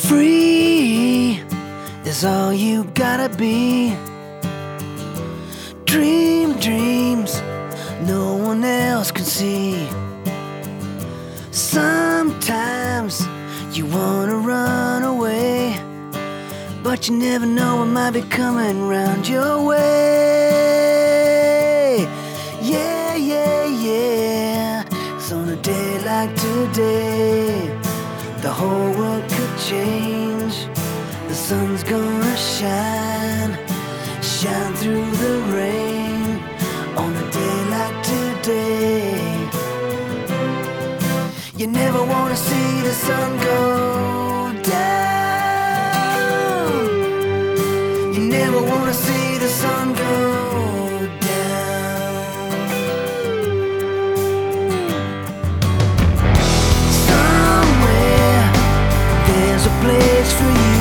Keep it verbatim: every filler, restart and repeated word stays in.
Free is all you gotta be. Dream dreams no one else can see. Sometimes you wanna run away, but you never know what might be coming round your way. Yeah, yeah, yeah. 'Cause on a day like today, the whole world could change. The sun's gonna shine, shine through the rain. On a day like today, you never wanna see the sun go down. You never wanna see the sun go down. Somewhere there's a place for you.